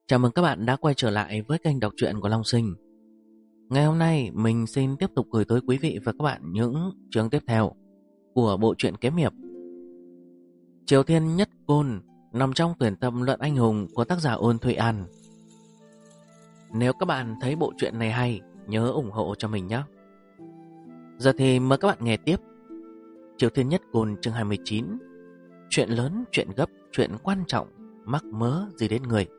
Chào mừng các bạn đã quay trở lại với kênh đọc truyện của Long Sinh. Ngày hôm nay mình xin tiếp tục gửi tới quý vị và các bạn những chương tiếp theo của bộ truyện kiếm hiệp Triều Thiên Nhất Côn, nằm trong tuyển tập Luận Anh Hùng của tác giả Ôn Thụy An. Nếu các bạn thấy bộ truyện này hay, nhớ ủng hộ cho mình nhé. Giờ thì mời các bạn nghe tiếp Triều Thiên Nhất Côn chương 29. Chuyện lớn, chuyện gấp, chuyện quan trọng, mắc mớ gì đến người.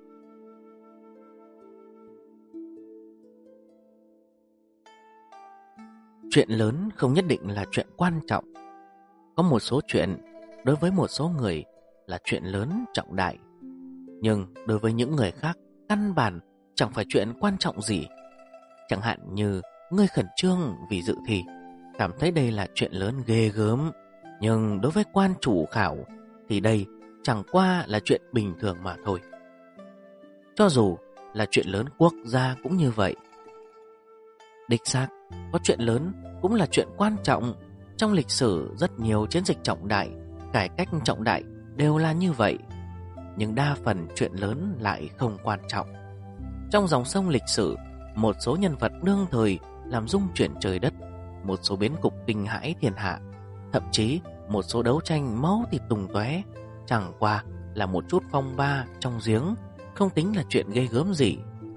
Chuyện lớn không nhất định là chuyện quan trọng. Có một số chuyện đối với một số người là chuyện lớn trọng đại, nhưng đối với những người khác căn bản chẳng phải chuyện quan trọng gì. Chẳng hạn như người khẩn trương vì dự thi, cảm thấy đây là chuyện lớn ghê gớm, nhưng đối với quan chủ khảo thì đây chẳng qua là chuyện bình thường mà thôi. Cho dù là chuyện lớn quốc gia cũng như vậy. Đích xác, có chuyện lớn cũng là chuyện quan trọng. Trong lịch sử rất nhiều chiến dịch trọng đại, cải cách trọng đại đều là như vậy. Nhưng đa phần chuyện lớn lại không quan trọng. Trong dòng sông lịch sử, một số nhân vật đương thời làm rung chuyển trời đất, một số biến cục kinh hãi thiên hạ, thậm chí một số đấu tranh máu thịt tung tóe chẳng qua là một chút phong ba trong giếng, không tính là chuyện ghê gớm gì.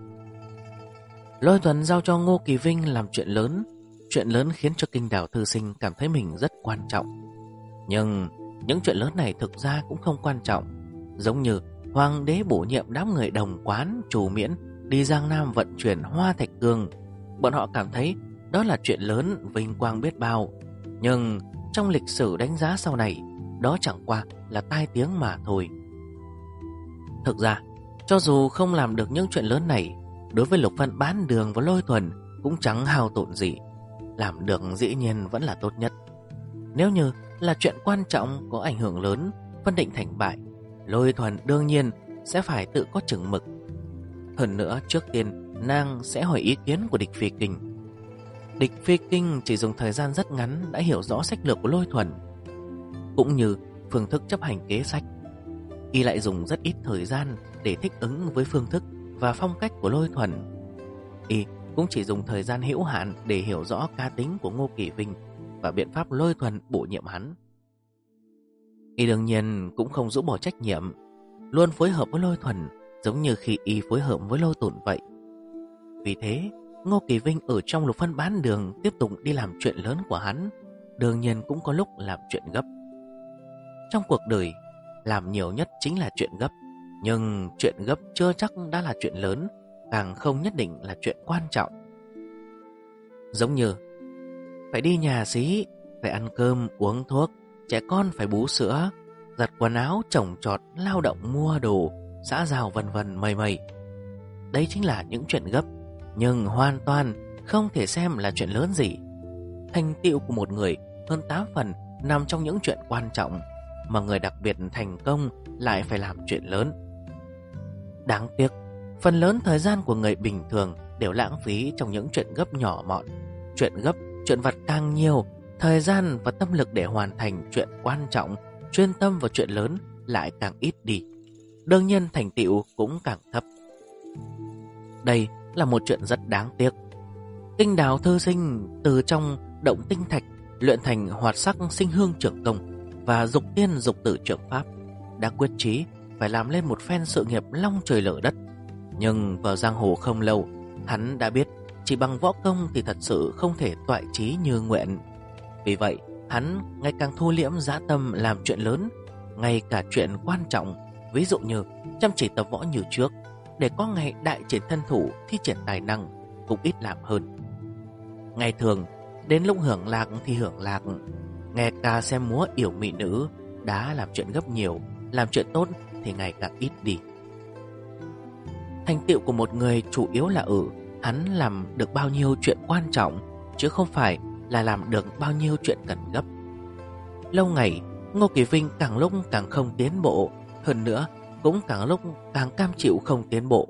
Lôi Tuần giao cho Ngô Kỳ Vinh làm chuyện lớn. Chuyện lớn khiến cho Kinh Đào Thư Sinh cảm thấy mình rất quan trọng. Nhưng những chuyện lớn này thực ra cũng không quan trọng. Giống như Hoàng đế bổ nhiệm đám người đồng quán chủ miễn đi Giang Nam vận chuyển hoa thạch cương. Bọn họ cảm thấy đó là chuyện lớn, vinh quang biết bao. Nhưng trong lịch sử đánh giá sau này, đó chẳng qua là tai tiếng mà thôi. Thực ra, cho dù không làm được những chuyện lớn này, đối với Lục Phân Bán Đường và Lôi Thuần cũng chẳng hao tổn gì. Làm được dĩ nhiên vẫn là tốt nhất. Nếu như là chuyện quan trọng có ảnh hưởng lớn, phân định thành bại, Lôi Thuần đương nhiên sẽ phải tự có chừng mực. Hơn nữa, trước tiên nàng sẽ hỏi ý kiến của Địch Phi Kinh. Địch Phi Kinh chỉ dùng thời gian rất ngắn đã hiểu rõ sách lược của Lôi Thuần, cũng như phương thức chấp hành kế sách. Y lại dùng rất ít thời gian để thích ứng với phương thức và phong cách của Lôi Thuần. Y cũng chỉ dùng thời gian hữu hạn để hiểu rõ cá tính của Ngô Kỳ Vinh và biện pháp Lôi Thuần bổ nhiệm hắn. Y đương nhiên cũng không rũ bỏ trách nhiệm, luôn phối hợp với Lôi Thuần giống như khi Y phối hợp với Lôi Tổn vậy. Vì thế, Ngô Kỳ Vinh ở trong Lục Phân Bán Đường tiếp tục đi làm chuyện lớn của hắn, đương nhiên cũng có lúc làm chuyện gấp. Trong cuộc đời, làm nhiều nhất chính là chuyện gấp, nhưng chuyện gấp chưa chắc đã là chuyện lớn, càng không nhất định là chuyện quan trọng. Giống như phải đi nhà xí, phải ăn cơm, uống thuốc, trẻ con phải bú sữa, giặt quần áo, trồng trọt, lao động mua đồ, xã giao vân vân mây mây. Đấy chính là những chuyện gấp, nhưng hoàn toàn không thể xem là chuyện lớn gì. Thành tựu của một người hơn 8 phần nằm trong những chuyện quan trọng, mà người đặc biệt thành công lại phải làm chuyện lớn. Đáng tiếc, phần lớn thời gian của người bình thường đều lãng phí trong những chuyện gấp nhỏ mọn. Chuyện gấp, chuyện vặt càng nhiều, thời gian và tâm lực để hoàn thành chuyện quan trọng, chuyên tâm vào chuyện lớn lại càng ít đi. Đương nhiên thành tựu cũng càng thấp. Đây là một chuyện rất đáng tiếc. Kinh Đào Thư Sinh từ trong động tinh thạch luyện thành hoạt sắc sinh hương trưởng công và dục tiên dục tử trưởng pháp, đã quyết chí phải làm lên một phen sự nghiệp long trời lở đất. Nhưng vào giang hồ không lâu, hắn đã biết chỉ bằng võ công thì thật sự không thể toại chí như nguyện. Vì vậy, hắn ngày càng thu liễm dã tâm làm chuyện lớn, ngay cả chuyện quan trọng, ví dụ như chăm chỉ tập võ như trước, để có ngày đại triển thân thủ, thi triển tài năng, cũng ít làm hơn. Ngày thường, đến lúc hưởng lạc thì hưởng lạc, nghe ca xem múa yểu mỹ nữ, đã làm chuyện gấp nhiều, làm chuyện tốt thì ngày càng ít đi. Thành tựu của một người chủ yếu là hắn làm được bao nhiêu chuyện quan trọng, chứ không phải là làm được bao nhiêu chuyện cần gấp. Lâu ngày, Ngô Kỳ Vinh càng lúc càng không tiến bộ, hơn nữa cũng càng lúc càng cam chịu không tiến bộ.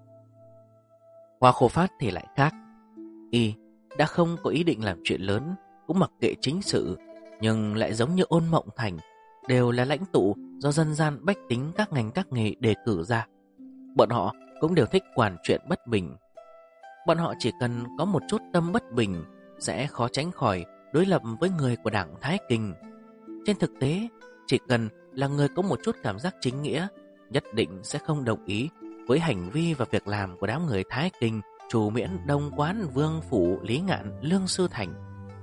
Hoa Khô Phát thì lại khác. Y đã không có ý định làm chuyện lớn, cũng mặc kệ chính sự, nhưng lại giống như Ôn Mộng Thành, đều là lãnh tụ do dân gian bách tính các ngành các nghề đề cử ra. Bọn họ cũng đều thích quản chuyện bất bình. Bọn họ chỉ cần có một chút tâm bất bình sẽ khó tránh khỏi đối lập với người của đảng Thái Kinh. Trên thực tế, chỉ cần là người có một chút cảm giác chính nghĩa, nhất định sẽ không đồng ý với hành vi và việc làm của đám người Thái Kinh, Trù Miễn, Đông Quán, Vương Phủ, Lý Ngạn, Lương Sư Thành.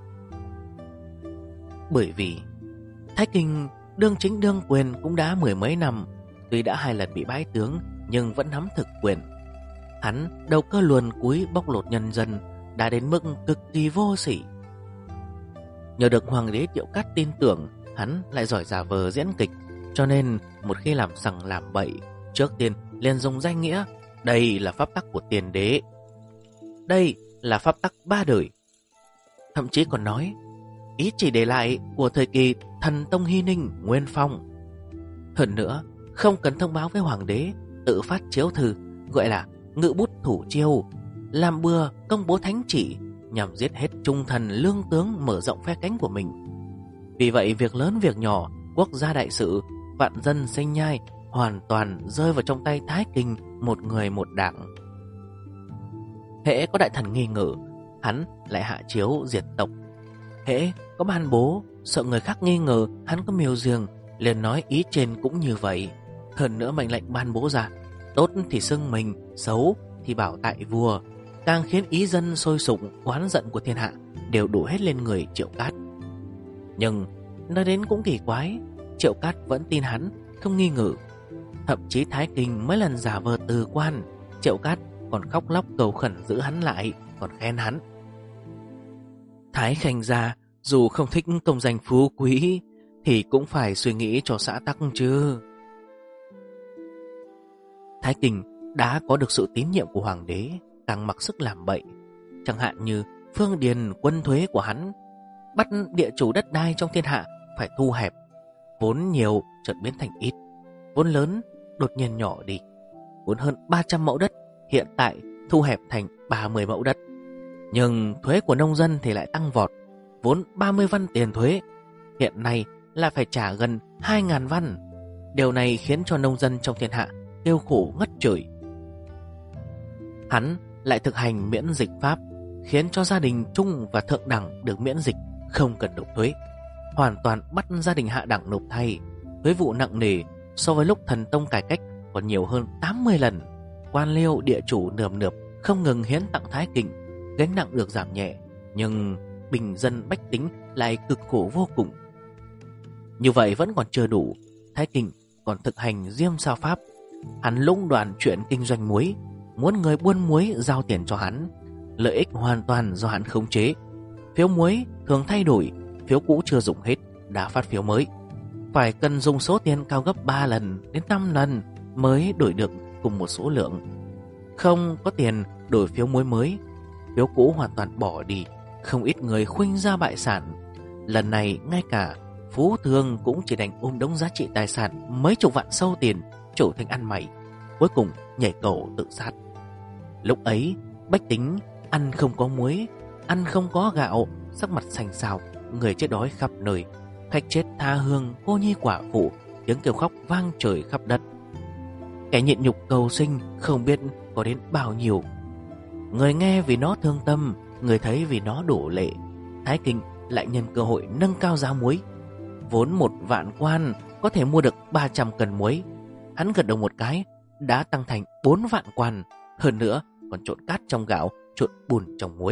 Bởi vì Thái Kinh đương chính đương quyền cũng đã mười mấy năm, tuy đã 2 lần bị bãi tướng nhưng vẫn nắm thực quyền. Hắn đầu cơ luồn cúi bóc lột nhân dân đã đến mức cực kỳ vô sỉ. Nhờ được hoàng đế Triệu Cát tin tưởng, hắn lại giỏi giả vờ diễn kịch, cho nên một khi làm sằng làm bậy, trước tiên liền dùng danh nghĩa đây là pháp tắc của tiền đế, đây là pháp tắc 3 đời. Thậm chí còn nói ý chỉ để lại của thời kỳ thần tông Hy Ninh, Nguyên Phong. Hơn nữa, không cần thông báo với hoàng đế, tự phát chiếu thư, gọi là ngự bút thủ chiêu, làm bừa công bố thánh chỉ nhằm giết hết trung thần lương tướng, mở rộng phe cánh của mình. Vì vậy việc lớn việc nhỏ, quốc gia đại sự, vạn dân sinh nhai hoàn toàn rơi vào trong tay Thái Kinh, một người một đảng. Hễ có đại thần nghi ngờ, hắn lại hạ chiếu diệt tộc. Hễ có ban bố sợ người khác nghi ngờ hắn có mưu riêng, liền nói ý trên cũng như vậy. Hơn nữa mệnh lệnh ban bố ra, tốt thì xưng mình, xấu thì bảo tại vua, càng khiến ý dân sôi sụng, oán giận của thiên hạ đều đổ hết lên người Triệu Cát. Nhưng nói đến cũng kỳ quái, Triệu Cát vẫn tin hắn, không nghi ngờ. Thậm chí Thái Kinh mấy lần giả vờ từ quan, Triệu Cát còn khóc lóc cầu khẩn giữ hắn lại, còn khen hắn. Thái Khanh gia dù không thích công danh phú quý thì cũng phải suy nghĩ cho xã tắc chứ. Thái Kinh đã có được sự tín nhiệm của hoàng đế, càng mặc sức làm bậy. Chẳng hạn như phương điền quân thuế của hắn, bắt địa chủ đất đai trong thiên hạ phải thu hẹp, vốn nhiều chợt biến thành ít, vốn lớn đột nhiên nhỏ đi. Vốn hơn 300 mẫu đất hiện tại thu hẹp thành 30 mẫu đất. Nhưng thuế của nông dân thì lại tăng vọt, vốn 30 văn tiền thuế hiện nay là phải trả gần 2.000 văn. Điều này khiến cho nông dân trong thiên hạ kêu khổ ngất trời. Hắn lại thực hành miễn dịch pháp, khiến cho gia đình trung và thượng đẳng được miễn dịch, không cần nộp thuế, hoàn toàn bắt gia đình hạ đẳng nộp thay. Thuế vụ nặng nề so với lúc thần tông cải cách còn nhiều hơn 80 lần. Quan liêu địa chủ nườm nượp không ngừng hiến tặng Thái Kinh, gánh nặng được giảm nhẹ, nhưng bình dân bách tính lại cực khổ vô cùng. Như vậy vẫn còn chưa đủ, Thái Kinh còn thực hành diêm sa pháp. Hắn lũng đoạn chuyện kinh doanh muối, muốn người buôn muối giao tiền cho hắn, lợi ích hoàn toàn do hắn khống chế. Phiếu muối thường thay đổi, phiếu cũ chưa dùng hết đã phát phiếu mới, phải cần dùng số tiền cao gấp 3 lần đến 5 lần mới đổi được cùng một số lượng. Không có tiền đổi phiếu muối mới, phiếu cũ hoàn toàn bỏ đi. Không ít người khuynh ra bại sản. Lần này ngay cả phú thương cũng chỉ đành ôm đống giá trị tài sản mấy chục vạn sâu tiền, trở thành ăn mày, cuối cùng nhảy cầu tự sát. Lúc ấy bách tính ăn không có muối, ăn không có gạo, sắc mặt xanh xao, người chết đói khắp nơi, khách chết tha hương, cô nhi quả phụ, tiếng kêu khóc vang trời khắp đất. Kẻ nhịn nhục cầu sinh không biết có đến bao nhiêu. Người nghe vì nó thương tâm, người thấy vì nó đổ lệ. Thái Kinh lại nhân cơ hội nâng cao giá muối. Vốn 1 vạn quan có thể mua được 300 cân muối, hắn gật đầu một cái đã tăng thành 4 vạn quan. Hơn nữa còn trộn cát trong gạo, trộn bùn trong muối.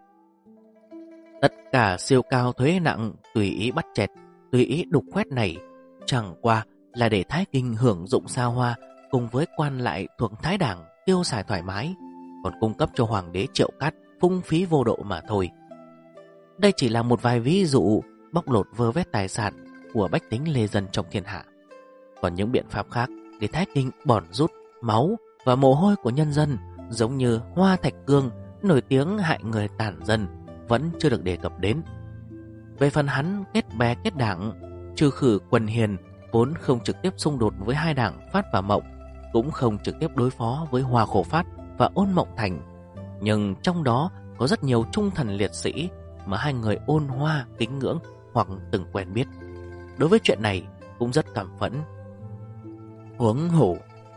Tất cả siêu cao thuế nặng, tùy ý bắt chẹt, tùy ý đục khoét này, chẳng qua là để Thái Kinh hưởng dụng xa hoa, cùng với quan lại thuộc Thái Đảng tiêu xài thoải mái, còn cung cấp cho hoàng đế Triệu Cát phung phí vô độ mà thôi. Đây chỉ là một vài ví dụ bóc lột vơ vét tài sản của bách tính lê dân trong thiên hạ. Còn những biện pháp khác để Thái Kinh bòn rút máu và mồ hôi của nhân dân, giống như Hoa Thạch Cương nổi tiếng hại người tàn dân, vẫn chưa được đề cập đến. Về phần hắn kết bè kết đảng, trừ khử Quần Hiền vốn không trực tiếp xung đột với hai đảng Phát và Mộng, cũng không trực tiếp đối phó với Hòa Khổ Phát và Ôn Mộng Thành, nhưng trong đó có rất nhiều trung thần liệt sĩ mà hai người ôn hoa kính ngưỡng hoặc từng quen biết. Đối với chuyện này cũng rất cảm phẫn. Huống hồ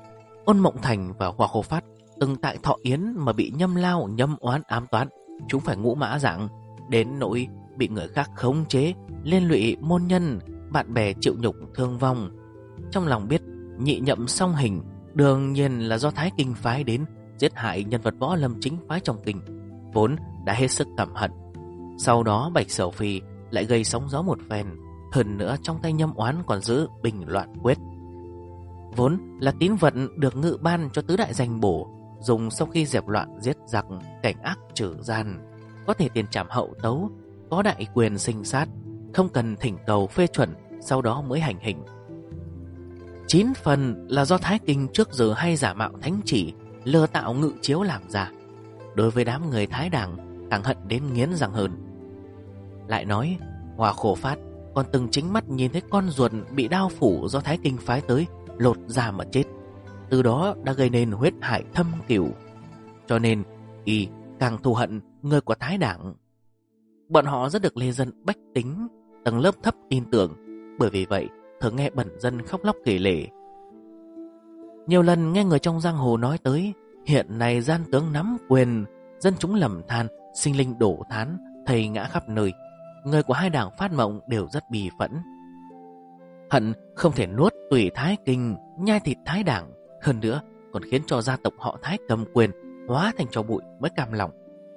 Ôn Mộng Thành và Hoa Khô Phát từng tại Thọ Yến mà bị Nhâm Lao nhâm oán ám toán, chúng phải ngũ mã dạng, đến nỗi bị người khác khống chế, liên lụy môn nhân, bạn bè chịu nhục thương vong. Trong lòng biết nhị nhậm song hình đương nhiên là do Thái Kinh phái đến giết hại nhân vật võ lâm chính phái trong kinh, vốn đã hết sức căm hận. Sau đó Bạch Sầu Phi lại gây sóng gió một phen, hơn nữa trong tay Nhâm Oán còn giữ Bình Loạn Quyết, vốn là tín vật được ngự ban cho tứ đại danh bổ, dùng sau khi dẹp loạn giết giặc, cảnh ác trừ gian, có thể tiền trảm hậu tấu, có đại quyền sinh sát, không cần thỉnh cầu phê chuẩn, sau đó mới hành hình. 9 phần là do Thái Kinh trước giờ hay giả mạo thánh chỉ, lừa tạo ngự chiếu làm ra. Đối với đám người Thái Đảng càng hận đến nghiến răng hơn. Lại nói Hoa Khô Phát còn từng chính mắt nhìn thấy con ruột bị đao phủ do Thái Kinh phái tới lột da mà chết, từ đó đã gây nên huyết hại thâm cửu, cho nên y càng thù hận người của Thái Đảng. Bọn họ rất được lê dân bách tính tầng lớp thấp tin tưởng, bởi vì vậy thường nghe bẩn dân khóc lóc kể lể. Nhiều lần nghe người trong giang hồ nói tới hiện nay gian tướng nắm quyền, dân chúng lầm than, sinh linh đổ thán, thầy ngã khắp nơi. Người của hai đảng Phát Mộng đều rất bì phẫn, hận không thể nuốt tùy Thái Kinh, nhai thịt Thái Đảng, hơn nữa còn khiến cho gia tộc họ Thái cầm quyền hóa thành tro bụi mới cam lòng.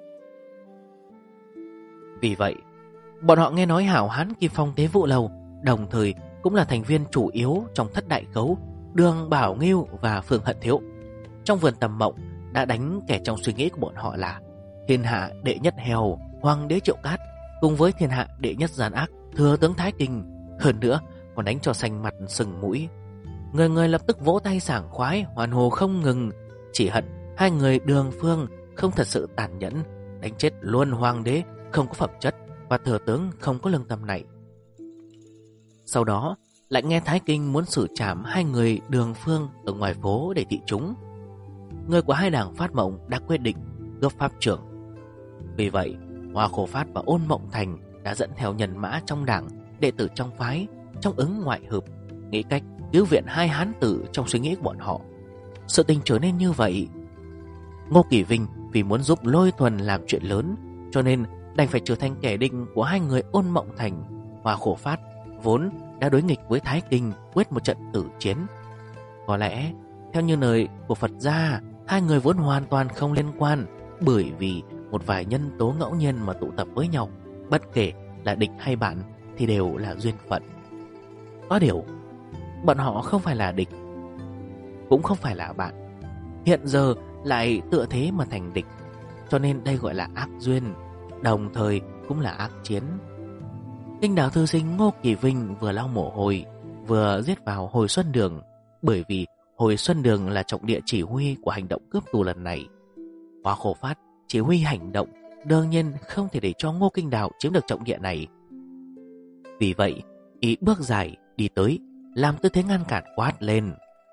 Vì vậy bọn họ nghe nói hảo hán Kim Phong Tế Vụ Lầu đồng thời cũng là thành viên chủ yếu trong thất đại khấu Đường Bảo Nghiêu và Phương Hận Thiếu. Trong vườn Tầm Mộng đã đánh kẻ trong suy nghĩ của bọn họ là thiên hạ đệ nhất heo Hoàng đế Triệu Cát cùng với thiên hạ đệ nhất gian ác Thừa tướng Thái Kinh, hơn nữa còn đánh cho xanh mặt sừng mũi. Người người lập tức vỗ tay sảng khoái, hoàn hồ không ngừng, chỉ hận hai người Đường Phương không thật sự tàn nhẫn, đánh chết luôn hoàng đế không có phẩm chất và thừa tướng không có lương tâm này. Sau đó lại nghe Thái Kinh muốn xử trảm hai người Đường Phương ở ngoài phố để thị chúng. Người của hai đảng Phát Mộng đã quyết định gấp pháp trưởng. Vì vậy Hoa Khô Phát và Ôn Mộng Thành đã dẫn theo nhân mã trong đảng, đệ tử trong phái, trong ứng ngoại hợp, nghĩ cách cứu viện hai hán tử trong suy nghĩ của bọn họ. Sự tình trở nên như vậy. Ngô Kỳ Vinh vì muốn giúp Lôi Thuần làm chuyện lớn, cho nên đành phải trở thành kẻ địch của hai người Ôn Mộng Thành. Hoa Khô Phát vốn đã đối nghịch với Thái Kinh, quyết một trận tử chiến. Có lẽ theo như lời của Phật gia, hai người vốn hoàn toàn không liên quan, bởi vì một vài nhân tố ngẫu nhiên mà tụ tập với nhau, bất kể là địch hay bạn thì đều là duyên phận. Có điều bọn họ không phải là địch, cũng không phải là bạn, hiện giờ lại tựa thế mà thành địch, cho nên đây gọi là ác duyên, đồng thời cũng là ác chiến. Kinh đảo thư sinh Ngô Kỳ Vinh vừa lau mồ hôi vừa giết vào Hồi Xuân Đường, bởi vì Hồi Xuân Đường là trọng địa chỉ huy của hành động cướp tù lần này. Hoa Khô Phát chỉ huy hành động, đương nhiên không thể để cho Ngô Kinh Đào chiếm được trọng địa này. Vì vậy ý bước dài đi tới, làm tư thế ngăn cản, quát lên: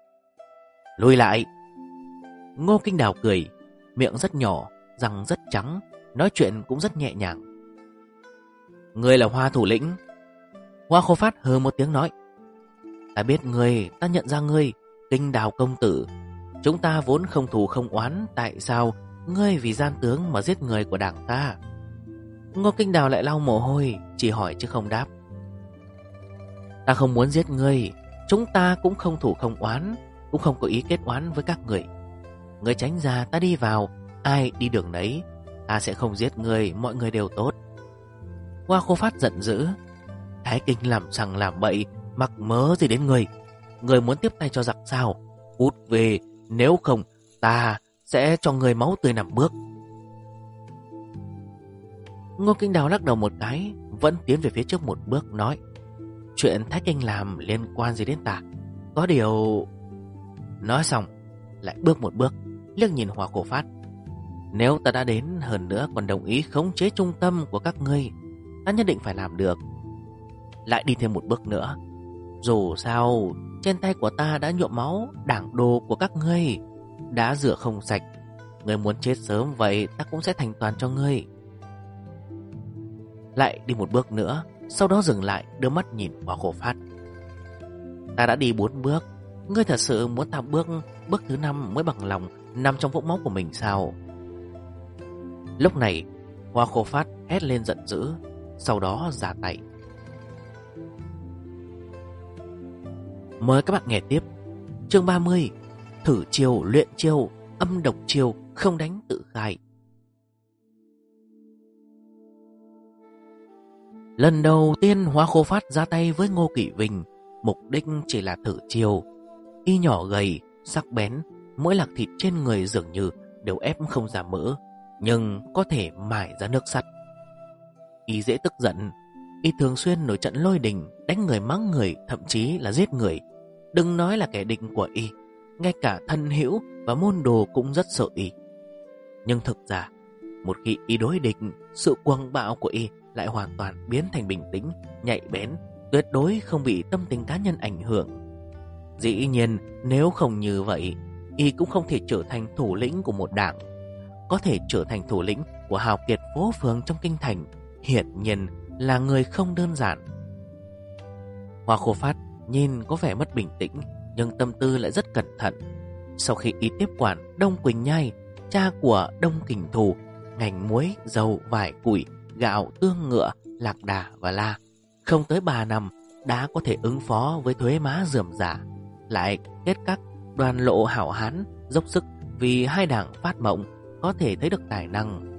lùi lại! Ngô Kinh Đào cười, miệng rất nhỏ, răng rất trắng, nói chuyện cũng rất nhẹ nhàng. Ngươi là Hoa thủ lĩnh? Hoa Khô Phát hừ một tiếng nói: ta biết ngươi, ta nhận ra ngươi, Kinh Đào công tử. Chúng ta vốn không thù không oán, tại sao ngươi vì gian tướng mà giết người của đảng ta? Ngô Kinh Đào lại lau mồ hôi, chỉ hỏi chứ không đáp. Ta không muốn giết ngươi, chúng ta cũng không thù không oán, cũng không có ý kết oán với các người. Ngươi tránh ra, ta đi vào, ai đi đường đấy, ta sẽ không giết ngươi, mọi người đều tốt. Hoa Khô Phát giận dữ: Thái Kinh làm sằng làm bậy, mắc mớ gì đến ngươi? Ngươi muốn tiếp tay cho giặc sao? Cút về, nếu không ta sẽ cho ngươi máu tươi nằm bước. Ngô Kinh Đào lắc đầu một cái, vẫn tiến về phía trước một bước, nói: chuyện Thái Kinh làm liên quan gì đến ta? Có điều... Nói xong lại bước một bước, liếc nhìn Hoa Khô Phát: nếu ta đã đến, hơn nữa còn đồng ý khống chế trung tâm của các ngươi, ta nhất định phải làm được. Lại đi thêm một bước nữa: dù sao trên tay của ta đã nhuộm máu đảng đồ của các ngươi, đã rửa không sạch. Ngươi muốn chết sớm vậy, ta cũng sẽ thành toàn cho ngươi. Lại đi một bước nữa, sau đó dừng lại, đưa mắt nhìn Hoa Khô Phát: ta đã đi 4 bước, Ngươi thật sự muốn ta bước thứ 5 mới bằng lòng nằm trong vũng máu của mình sao? Lúc này Hoa Khô Phát hét lên giận dữ, sau đó ra tay. Mời các bạn nghe tiếp chương 30, thử chiêu luyện chiêu, âm độc chiêu, không đánh tự khai. Lần đầu tiên Hoa Khô Phát ra tay với Ngô Kỷ Vinh, mục đích chỉ là thử chiêu. Y nhỏ gầy, sắc bén, mỗi lạc thịt trên người dường như đều ép không ra mỡ, nhưng có thể mài ra nước sắt. Y dễ tức giận, y thường xuyên nổi trận lôi đình, đánh người mắng người, thậm chí là giết người. Đừng nói là kẻ địch của y, ngay cả thân hữu và môn đồ cũng rất sợ y. Nhưng thực ra, một khi y đối địch, sự cuồng bạo của y lại hoàn toàn biến thành bình tĩnh, nhạy bén, tuyệt đối không bị tâm tình cá nhân ảnh hưởng. Dĩ nhiên, nếu không như vậy, y cũng không thể trở thành thủ lĩnh của một đảng. Có thể trở thành thủ lĩnh của hào kiệt phố phường trong kinh thành, hiển nhiên là người không đơn giản. Hoa Khô Phát nhìn có vẻ mất bình tĩnh, nhưng tâm tư lại rất cẩn thận. Sau khi y tiếp quản Đông Quỳnh Nhai, cha của Đông Kình Thù, ngành muối, dầu, vải, củi, gạo, tương ngựa, lạc đà và la, không tới 3 năm đã có thể ứng phó với thuế má rườm rà. Lại kết các đoàn lộ hảo hán dốc sức vì hai đảng phát mộng, có thể thấy được tài năng.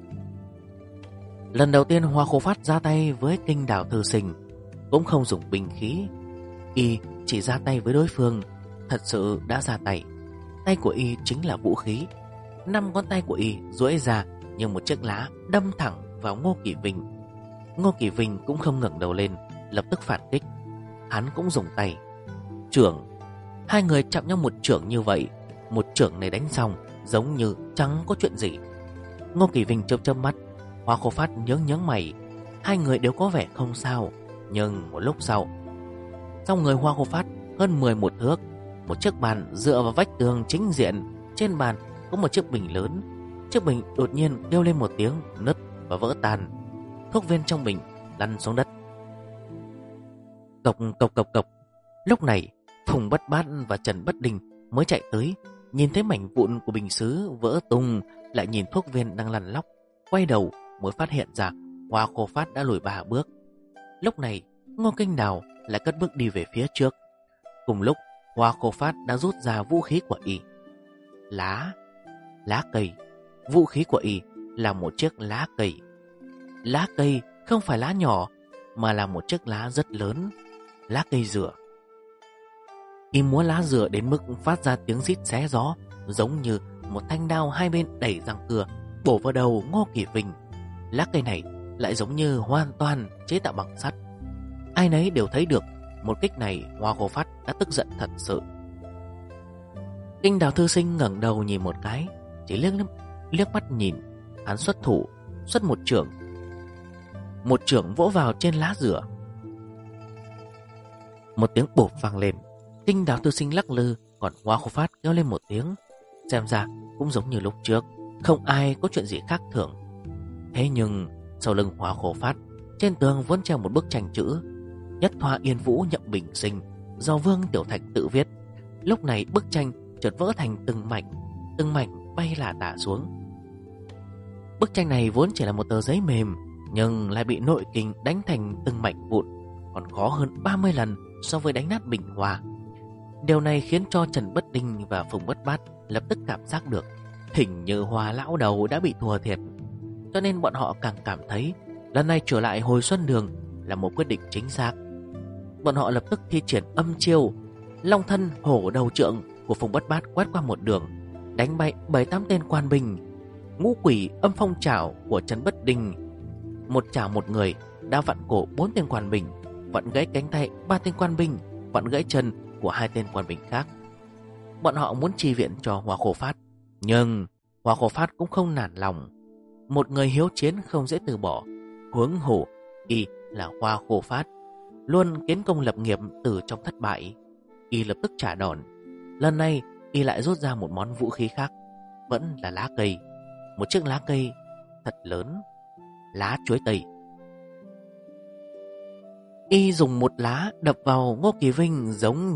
Lần đầu tiên Hoa Khô Phát ra tay với Kinh Đào Thư Sinh cũng không dùng binh khí, y chỉ ra tay với đối phương thật sự đã ra tay. Tay của y chính là vũ khí. 5 ngón tay của y duỗi ra như một chiếc lá đâm thẳng vào Ngô Kỷ Vinh. Ngô Kỷ Vinh cũng không ngẩng đầu lên, lập tức phản kích. Hắn cũng dùng tay chưởng. Hai người chạm nhau một chưởng như vậy, một chưởng này đánh xong giống như chẳng có chuyện gì. Ngô Kỷ Vinh chớp chớp mắt, Hoa Khô Phát nhướng mày. Hai người đều có vẻ không sao, nhưng một lúc sau, trong người Hoa Khô Phát hơn 11 thước, một chiếc bàn dựa vào vách tường chính diện. Trên bàn có một chiếc bình lớn. Chiếc bình đột nhiên kêu lên một tiếng, nứt và vỡ tan. Thuốc viên trong bình lăn xuống đất. Cộc cộc cộc cộc. Lúc này Phùng Bất Bát và Trần Bất Đình mới chạy tới, nhìn thấy mảnh vụn của bình sứ vỡ tung, lại nhìn thuốc viên đang lăn lóc, quay đầu mới phát hiện ra Hoa Khô Phát đã lùi 3 bước. Lúc này Ngô Kinh Đào lại cất bước đi về phía trước. Cùng lúc Hoa Khô Phát đã rút ra vũ khí của y. Lá cây. Vũ khí của y là một chiếc lá cây. Lá cây không phải lá nhỏ, mà là một chiếc lá rất lớn, lá cây dừa. Y múa lá dừa đến mức phát ra tiếng rít xé gió, giống như một thanh đao hai bên đẩy răng cưa bổ vào đầu Ngô Kỷ Vinh. Lá cây này lại giống như hoàn toàn chế tạo bằng sắt. Ai nấy đều thấy được một kích này Hoa Khô Phát đã tức giận thật sự. Kinh Đào Thư Sinh ngẩng đầu nhìn một cái, chỉ liếc mắt nhìn, hắn xuất thủ, xuất một chưởng. Một chưởng vỗ vào trên lá dừa. Một tiếng bộp vang lên. Kinh Đào Thư Sinh lắc lư, còn Hoa Khô Phát kêu lên một tiếng. Xem ra cũng giống như lúc trước, không ai có chuyện gì khác thường. Thế nhưng sau lưng Hoa Khô Phát, trên tường vẫn treo một bức tranh chữ Nhất Thoa Yên Vũ Nhậm Bình Sinh, do Vương Tiểu Thạch tự viết. Lúc này bức tranh chợt vỡ thành từng mảnh bay lả tả xuống. Bức tranh này vốn chỉ là một tờ giấy mềm, nhưng lại bị nội kình đánh thành từng mảnh vụn, còn khó hơn 30 lần so với đánh nát bình hoa. Điều này khiến cho Trần Bất Đình và Phùng Bất Bát lập tức cảm giác được hình như Hoa lão đầu đã bị thua thiệt, cho nên bọn họ càng cảm thấy lần này trở lại Hồi Xuân Đường là một quyết định chính xác. Bọn họ lập tức thi triển âm chiêu Long Thân Hổ Đầu Trượng của Phùng Bất Bát quét qua một đường, đánh bay 7-8 tên quan binh. Ngũ Quỷ Âm Phong Trảo của Trần Bất Đình, một chảo một người đã vặn cổ 4 tên quan binh, vặn gãy cánh tay 3 tên quan binh, vặn gãy chân của 2 tên quan binh khác. Bọn họ muốn chi viện cho Hoa Khô Phát, nhưng Hoa Khô Phát cũng không nản lòng. Một người hiếu chiến không dễ từ bỏ, huống hồ y là Hoa Khô Phát, luôn kiến công lập nghiệp từ trong thất bại. Y lập tức trả đòn. Lần này y lại rút ra một món vũ khí khác, vẫn là lá cây. Một chiếc lá cây thật lớn, lá chuối tây. Y dùng một lá đập vào Ngô Kỳ Vinh giống như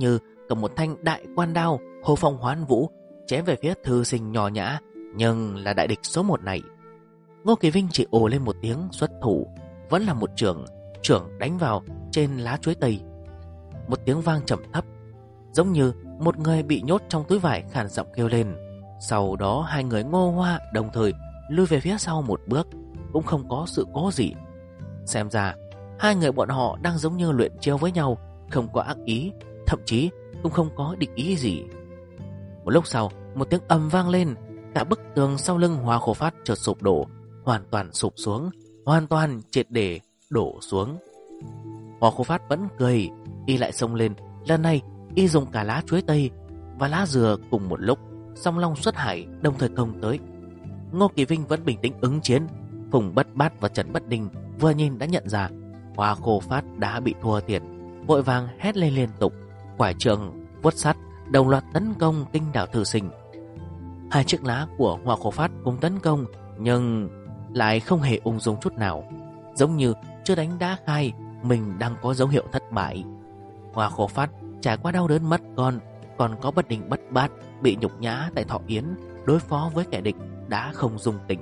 cầm một thanh đại quan đao hô phong hoán vũ chém về phía thư sinh nhỏ nhã nhưng là đại địch số 1 này. Ngô Kỳ Vinh chỉ ồ lên một tiếng xuất thủ, vẫn là một trưởng đánh vào trên lá chuối tây. Một tiếng vang trầm thấp, giống như một người bị nhốt trong túi vải khàn giọng kêu lên. Sau đó hai người Ngô Hoa đồng thời lùi về phía sau một bước, cũng không có sự cố gì. Xem ra hai người bọn họ đang giống như luyện chiêu với nhau, không có ác ý, thậm chí cũng không có địch ý gì. Một lúc sau, một tiếng ầm vang lên, cả bức tường sau lưng Hoa Khổ Phát chợt sụp đổ, hoàn toàn sụp xuống, hoàn toàn triệt để đổ xuống. Hoa Khổ Phát vẫn cười, y lại xông lên. Lần này y dùng cả lá chuối tây và lá dừa cùng một lúc, song long xuất hải đồng thời công tới. Ngô Kỳ Vinh vẫn bình tĩnh ứng chiến. Phùng Bất Bát và Trần Bất Đình vừa nhìn đã nhận ra Hoa Khổ Phát đã bị thua thiệt, vội vàng hét lên liên tục, quải trường vuốt sắt đồng loạt tấn công Kinh Đảo Thư Sinh. Hai chiếc lá của Hoa Khổ Phát cùng tấn công, nhưng lại không hề ung dung chút nào, giống như chưa đánh đã khai mình đang có dấu hiệu thất bại. Hoa Khổ Phát trải qua đau đớn mất con, còn có Bất Đình Bất Bát bị nhục nhã tại Thọ Yến, đối phó với kẻ địch đã không dung tình.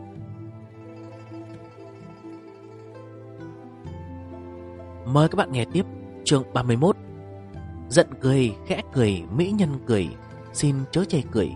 Mời các bạn nghe tiếp chương 31. Giận cười, khẽ cười, mỹ nhân cười, xin chớ chê cười.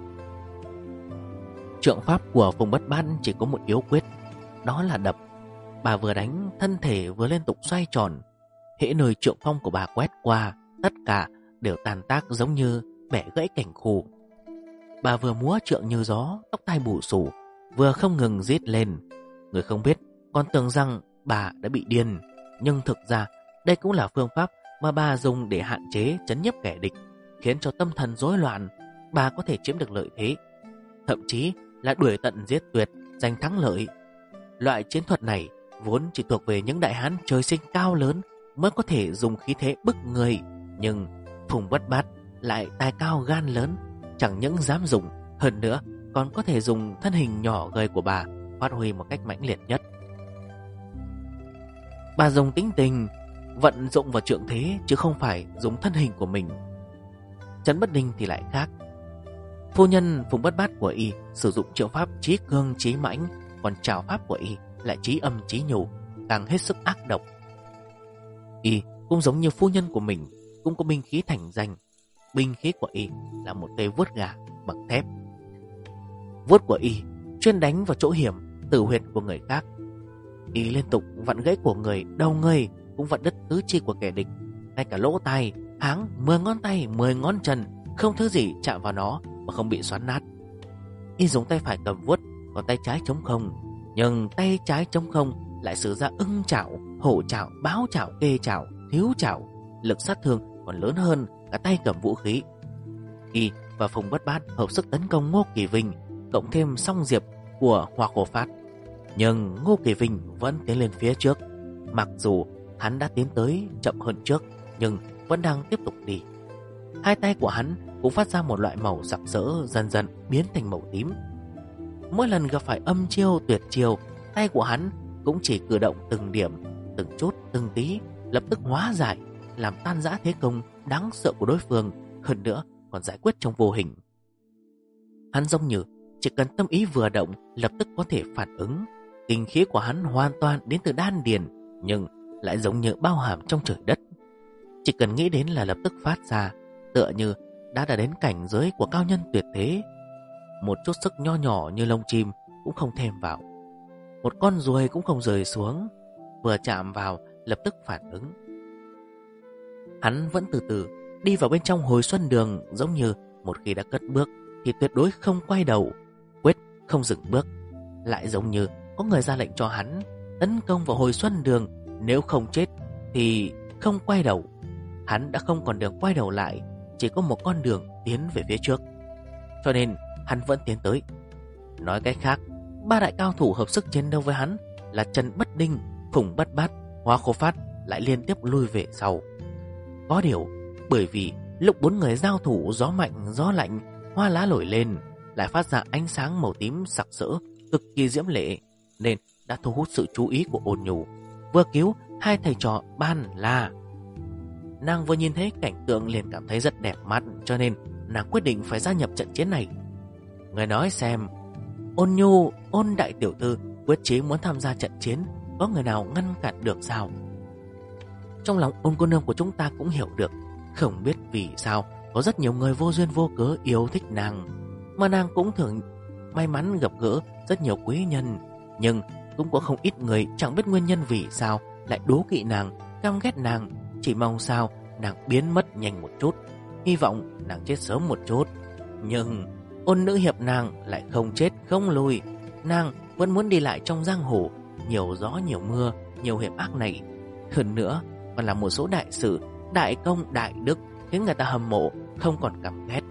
Trượng pháp của Phùng Bất Bát chỉ có một yếu quyết, đó là đập. Bà vừa đánh, thân thể vừa liên tục xoay tròn. Hễ nơi trượng phong của bà quét qua, tất cả đều tàn tác giống như bẻ gãy cành khô. Bà vừa múa trượng như gió, tóc tai bù xù, vừa không ngừng rít lên. Người không biết còn tưởng rằng bà đã bị điên, nhưng thực ra đây cũng là phương pháp mà bà dùng để hạn chế trấn nhiếp kẻ địch, khiến cho tâm thần rối loạn, bà có thể chiếm được lợi thế, thậm chí là đuổi tận giết tuyệt, giành thắng lợi. Loại chiến thuật này vốn chỉ thuộc về những đại hán trời sinh cao lớn mới có thể dùng khí thế bức người, nhưng Phùng Bất Bát lại tài cao gan lớn, chẳng những dám dùng, hơn nữa còn có thể dùng thân hình nhỏ gầy của bà phát huy một cách mãnh liệt nhất. Bà dùng tính tình vận dụng vào trượng thế, chứ không phải dùng thân hình của mình. Trần Bất Đình thì lại khác. Phu nhân Phùng Bất Bát của y sử dụng triệu pháp trí cương trí mãnh, còn trảo pháp của y lại trí âm trí nhủ, càng hết sức ác độc. Y cũng giống như phu nhân của mình, cũng có binh khí thành danh. Binh khí của y là một cây vuốt gà bằng thép. Vuốt của y chuyên đánh vào chỗ hiểm, tử huyệt của người khác. Y liên tục vặn gãy của người, đầu người, cũng vặn đứt tứ chi của kẻ địch. Ngay cả lỗ tai, háng, 10 ngón tay, 10 ngón chân, không thứ gì chạm vào nó mà không bị xoắn nát. Y dùng tay phải cầm vuốt, còn tay trái trống không. Nhưng tay trái trống không lại sử ra ưng chảo, hổ chảo, báo chảo, kê chảo, thiếu chảo, lực sát thương còn lớn hơn cả tay cầm vũ khí. Y và Phùng Bất Bát hợp sức tấn công Ngô Kỳ Vinh, cộng thêm song diệp của Hoa Khổ Phát. Nhưng Ngô Kỳ Vinh vẫn tiến lên phía trước. Mặc dù hắn đã tiến tới chậm hơn trước, nhưng vẫn đang tiếp tục đi. Hai tay của hắn cũng phát ra một loại màu sặc sỡ, dần dần biến thành màu tím. Mỗi lần gặp phải âm chiêu tuyệt chiêu, tay của hắn cũng chỉ cử động từng điểm, từng chút, từng tí, lập tức hóa giải, làm tan rã thế công đáng sợ của đối phương, hơn nữa còn giải quyết trong vô hình. Hắn giống như chỉ cần tâm ý vừa động, lập tức có thể phản ứng. Kinh khí của hắn hoàn toàn đến từ đan điền, nhưng lại giống như bao hàm trong trời đất. Chỉ cần nghĩ đến là lập tức phát ra, tựa như đã đến cảnh giới của cao nhân tuyệt thế. Một chút sức nho nhỏ như lông chim cũng không thêm vào, một con ruồi cũng không rơi xuống, vừa chạm vào lập tức phản ứng. Hắn vẫn từ từ đi vào bên trong Hồi Xuân Đường, giống như một khi đã cất bước thì tuyệt đối không quay đầu, quyết không dừng bước. Lại giống như có người ra lệnh cho hắn tấn công vào Hồi Xuân Đường, nếu không chết thì không quay đầu. Hắn đã không còn đường quay đầu lại, chỉ có một con đường tiến về phía trước, cho nên hắn vẫn tiến tới. Nói cách khác, ba đại cao thủ hợp sức chiến đấu với hắn là Trần Bất Đình, Phùng Bất Bát, Hoa Khổ Phát lại liên tiếp lui về sau. Có điều, bởi vì lúc bốn người giao thủ, gió mạnh gió lạnh, hoa lá nổi lên, lại phát ra ánh sáng màu tím sặc sỡ, cực kỳ diễm lệ, nên đã thu hút sự chú ý của Ôn Nhu, vừa cứu hai thầy trò Ban La. Nàng vừa nhìn thấy cảnh tượng liền cảm thấy rất đẹp mắt, cho nên nàng quyết định phải gia nhập trận chiến này. Người nói xem, Ôn Nhu, Ôn đại tiểu thư quyết chí muốn tham gia trận chiến, có người nào ngăn cản được sao? Trong lòng Ôn cô nương của chúng ta cũng hiểu được, không biết vì sao có rất nhiều người vô duyên vô cớ yêu thích nàng, mà nàng cũng thường may mắn gặp gỡ rất nhiều quý nhân, nhưng cũng có không ít người chẳng biết nguyên nhân vì sao lại đố kỵ nàng, căm ghét nàng, chỉ mong sao nàng biến mất nhanh một chút, hy vọng nàng chết sớm một chút. Nhưng Ôn nữ hiệp nàng lại không chết không lùi, nàng vẫn muốn đi lại trong giang hồ, nhiều gió nhiều mưa, nhiều hiểm ác này. Hơn nữa còn là một số đại sự, đại công đại đức khiến người ta hâm mộ, không còn căm ghét.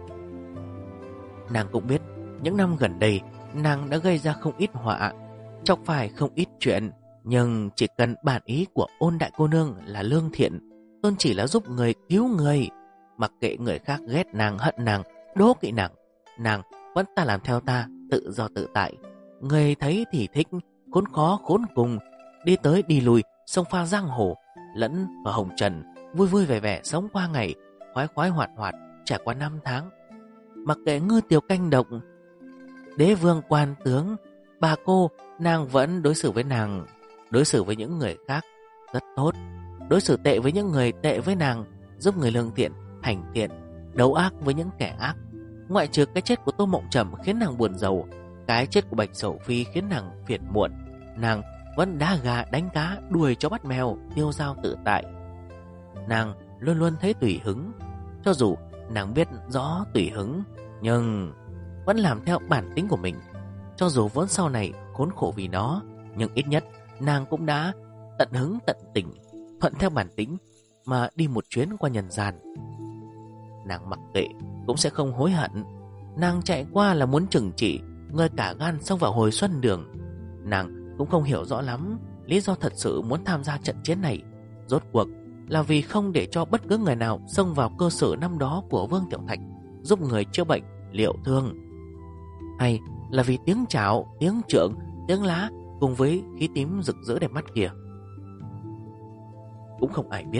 Nàng cũng biết những năm gần đây nàng đã gây ra không ít họa, chọc phải không ít chuyện, nhưng chỉ cần bản ý của Ôn đại cô nương là lương thiện, tôn chỉ là giúp người cứu người, mặc kệ người khác ghét nàng, hận nàng, đố kỵ nàng vẫn ta làm theo ta, tự do tự tại. Người thấy thì thích, khốn khó khốn cùng, đi tới đi lui, sông pha giang hồ lẫn vào hồng trần, vui vui vẻ vẻ sống qua ngày, khoái khoái hoạt hoạt trải qua năm tháng. Mặc kệ ngư tiểu canh độc, đế vương quan tướng, bà cô, nàng vẫn đối xử với nàng, đối xử với những người khác rất tốt, đối xử tệ với những người tệ với nàng, giúp người lương thiện, hành thiện, đấu ác với những kẻ ác. Ngoại trừ cái chết của Tô Mộng Trầm khiến nàng buồn rầu, cái chết của Bạch Sầu Phi khiến nàng phiền muộn, nàng vẫn đá gà đánh cá, đuổi chó bắt mèo, tiêu dao tự tại. Nàng luôn luôn thấy tùy hứng, cho dù nàng biết rõ tùy hứng, nhưng vẫn làm theo bản tính của mình. Cho dù vốn sau này khốn khổ vì nó, nhưng ít nhất nàng cũng đã tận hứng tận tình, thuận theo bản tính mà đi một chuyến qua nhân gian. Nàng mặc kệ cũng sẽ không hối hận. Nàng chạy qua là muốn trừng trị người cả gan xông vào Hồi Xuân Đường. Nàng cũng không hiểu rõ lắm lý do thật sự muốn tham gia trận chiến này rốt cuộc là vì không để cho bất cứ người nào xông vào cơ sở năm đó của Vương Tiểu Thạch, giúp người chữa bệnh liệu thương, hay là vì tiếng chảo, tiếng trượng, tiếng lá cùng với khí tím rực rỡ đẹp mắt kia? Cũng không ai biết.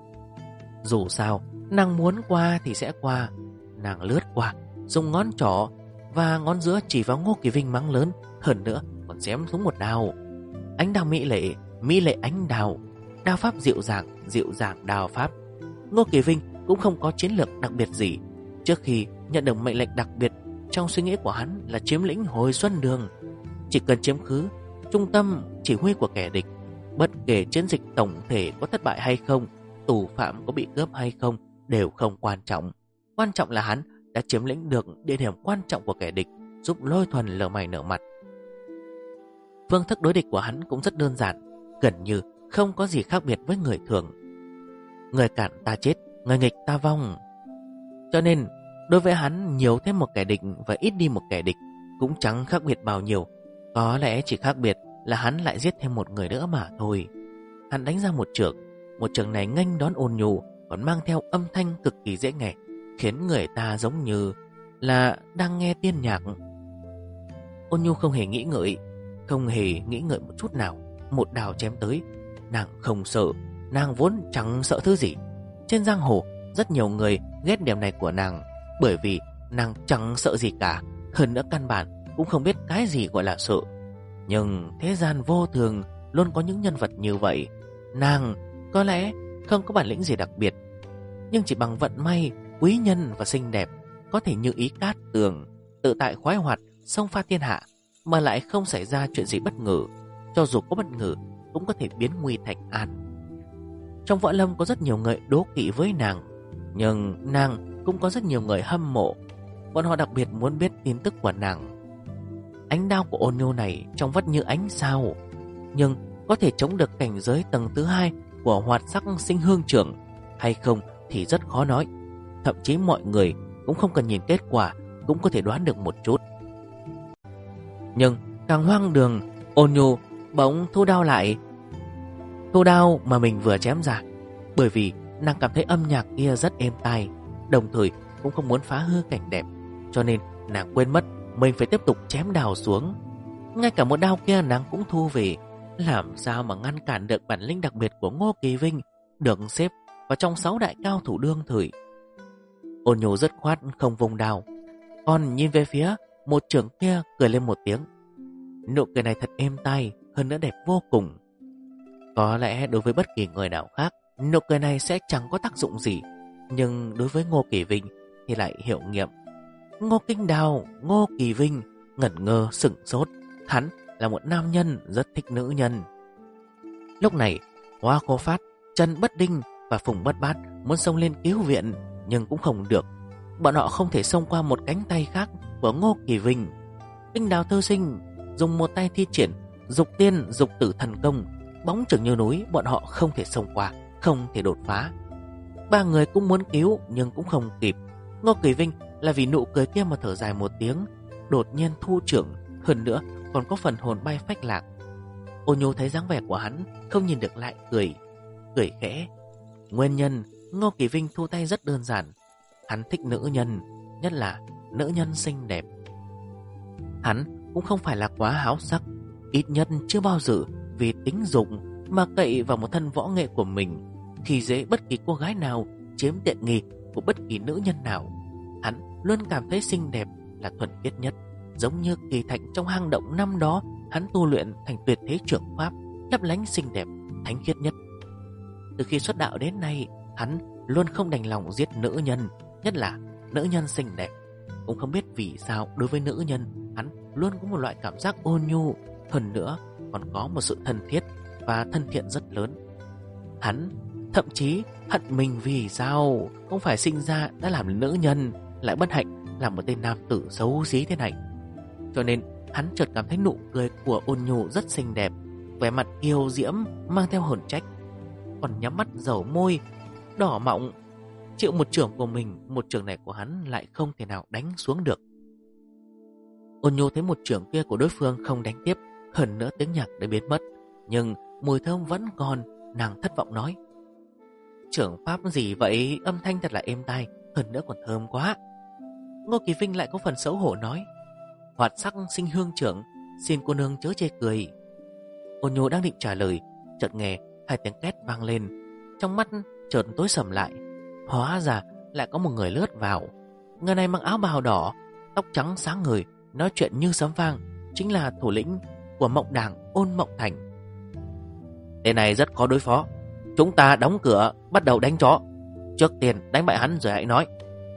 Dù sao nàng muốn qua thì sẽ qua. Nàng lướt qua, dùng ngón trỏ và ngón giữa chỉ vào Ngô Kỳ Vinh mắng lớn, hơn nữa còn chém xuống một đao. Ánh đao mỹ lệ ánh đao, đao pháp dịu dàng đao pháp. Ngô Kỳ Vinh cũng không có chiến lược đặc biệt gì. Trước khi nhận được mệnh lệnh đặc biệt, trong suy nghĩ của hắn là chiếm lĩnh Hồi Xuân Đường. Chỉ cần chiếm cứ trung tâm chỉ huy của kẻ địch, bất kể chiến dịch tổng thể có thất bại hay không, tù phạm có bị cướp hay không đều không quan trọng. Quan trọng là hắn đã chiếm lĩnh được địa điểm quan trọng của kẻ địch, giúp Lôi Thuần lở mày nở mặt. Phương thức đối địch của hắn cũng rất đơn giản, gần như không có gì khác biệt với người thường. Người cản ta chết, người nghịch ta vong. Cho nên đối với hắn, nhiều thêm một kẻ địch và ít đi một kẻ địch cũng chẳng khác biệt bao nhiêu. Có lẽ chỉ khác biệt là hắn lại giết thêm một người nữa mà thôi. Hắn đánh ra một trường này nghênh đón Ôn Nhu, còn mang theo âm thanh cực kỳ dễ nghe, khiến người ta giống như là đang nghe tiên nhạc. Ôn Nhu không hề nghĩ ngợi một chút nào, một đao chém tới. Nàng không sợ, nàng vốn chẳng sợ thứ gì. Trên giang hồ rất nhiều người ghét điểm này của nàng, bởi vì nàng chẳng sợ gì cả, hơn nữa căn bản cũng không biết cái gì gọi là sợ. Nhưng thế gian vô thường luôn có những nhân vật như vậy. Nàng có lẽ không có bản lĩnh gì đặc biệt, nhưng chỉ bằng vận may, quý nhân và xinh đẹp, có thể như ý cát tường, tự tại khoái hoạt, xông pha thiên hạ, mà lại không xảy ra chuyện gì bất ngờ. Cho dù có bất ngờ cũng có thể biến nguy thành an. Trong võ lâm có rất nhiều người đố kỵ với nàng, nhưng nàng cũng có rất nhiều người hâm mộ. Bọn họ đặc biệt muốn biết tin tức của nàng. Ánh đao của Ôn Nhu này trông vắt như ánh sao, nhưng có thể chống được cảnh giới tầng thứ 2 của Hoạt Sắc Sinh Hương Trưởng hay không thì rất khó nói. Thậm chí mọi người cũng không cần nhìn kết quả cũng có thể đoán được một chút. Nhưng càng hoang đường, Ôn Nhu bỗng thu đao lại. Thu đao mà mình vừa chém ra, bởi vì nàng cảm thấy âm nhạc kia rất êm tai, đồng thời cũng không muốn phá hư cảnh đẹp, cho nên nàng quên mất mình phải tiếp tục chém đao xuống. Ngay cả một đao kia nàng cũng thu về. Làm sao mà ngăn cản được bản lĩnh đặc biệt của Ngô Kỳ Vinh, được xếp và trong 6 đại cao thủ đương thời. Ôn Nhu dứt khoát không vùng đao, còn nhìn về phía một trưởng kia cười lên một tiếng. Nụ cười này thật êm tai, hơn nữa đẹp vô cùng. Có lẽ đối với bất kỳ người nào khác, nụ cười này sẽ chẳng có tác dụng gì, nhưng đối với Ngô Kỳ Vinh thì lại hiệu nghiệm. Ngô Kinh Đào, Ngô Kỳ Vinh ngẩn ngơ sửng sốt. Hắn là một nam nhân rất thích nữ nhân. Lúc này, Hoa Khô Phát, Trần Bất Đinh và Phùng Bất Bát muốn xông lên cứu viện, nhưng cũng không được. Bọn họ không thể xông qua một cánh tay khác của Ngô Kỳ Vinh. Kinh Đào Thư Sinh dùng một tay thi triển Dục Tiên Dục Tử thần công, bóng chừng như núi, bọn họ không thể xông qua, không thể đột phá. Ba người cũng muốn cứu nhưng cũng không kịp. Ngô Kỳ Vinh là vì nụ cười kia mà thở dài một tiếng, đột nhiên thu trưởng, hơn nữa còn có phần hồn bay phách lạc. Ôn Nhu thấy dáng vẻ của hắn, không nhìn được lại cười khẽ. Nguyên nhân Ngô Kỳ Vinh thu tay rất đơn giản. Hắn thích nữ nhân, nhất là nữ nhân xinh đẹp. Hắn cũng không phải là quá háo sắc, ít nhất chưa bao giờ vì tính dục mà cậy vào một thân võ nghệ của mình, khi dễ bất kỳ cô gái nào, chiếm tiện nghi của bất kỳ nữ nhân nào. Hắn luôn cảm thấy xinh đẹp là thuần khiết nhất, giống như kỳ thạch trong hang động năm đó hắn tu luyện thành tuyệt thế trưởng pháp, lấp lánh xinh đẹp, thánh khiết nhất. Từ khi xuất đạo đến nay, hắn luôn không đành lòng giết nữ nhân, nhất là nữ nhân xinh đẹp. Cũng không biết vì sao đối với nữ nhân, hắn luôn có một loại cảm giác ôn nhu, hơn nữa còn có một sự thân thiết và thân thiện rất lớn. Hắn thậm chí hận mình vì sao không phải sinh ra đã làm nữ nhân, lại bất hạnh làm một tên nam tử xấu xí thế này. Cho nên hắn chợt cảm thấy nụ cười của Ôn Nhu rất xinh đẹp, vẻ mặt kiêu diễm mang theo hờn trách, còn nhắm mắt dầu môi đỏ mọng. Chịu một chưởng của mình, một chưởng này của hắn lại không thể nào đánh xuống được. Ôn Nhu thấy một chưởng kia của đối phương không đánh tiếp, hơn nữa tiếng nhạc đã biến mất, nhưng mùi thơm vẫn còn. Nàng thất vọng nói: "Chưởng pháp gì vậy? Âm thanh thật là êm tai, hơn nữa còn thơm quá." Ngô Kỳ Vinh lại có phần xấu hổ nói: "Hoạt sắc sinh hương chưởng, xin cô nương chớ chê cười." Ôn Nhu đang định trả lời, chợt nghe hai tiếng két vang lên, trong mắt chợt tối sầm lại. Hóa ra lại có một người lướt vào. Người này mặc áo bào đỏ, tóc trắng sáng ngời, nói chuyện như sấm vang, chính là thủ lĩnh của Mộng Đảng Ôn Mộng Thành. "Tên này rất khó đối phó, chúng ta đóng cửa bắt đầu đánh chó. Trước tiên đánh bại hắn rồi hãy nói."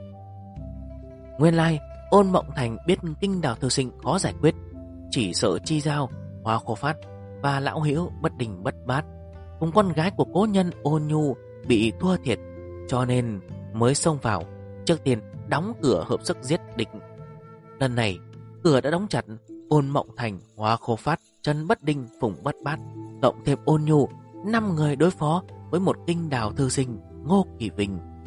Nguyên lai Ôn Mộng Thành biết Kinh Đào Thư Sinh khó giải quyết, chỉ sợ Chi Giao, Hoa Khô Phát và lão hữu Bất Đình Bất Bát cùng con gái của cố nhân Ôn Nhu bị thua thiệt, cho nên mới xông vào, trước tiên đóng cửa hợp sức giết địch. Lần này cửa đã đóng chặt. Ôn Mộng Thành, Hoa Khô Phát, Trần Bất Đinh, Phùng Bất Bát cộng thêm Ôn Nhu, 5 người đối phó với một Kinh Đào Thư Sinh Ngô Kỳ Vinh.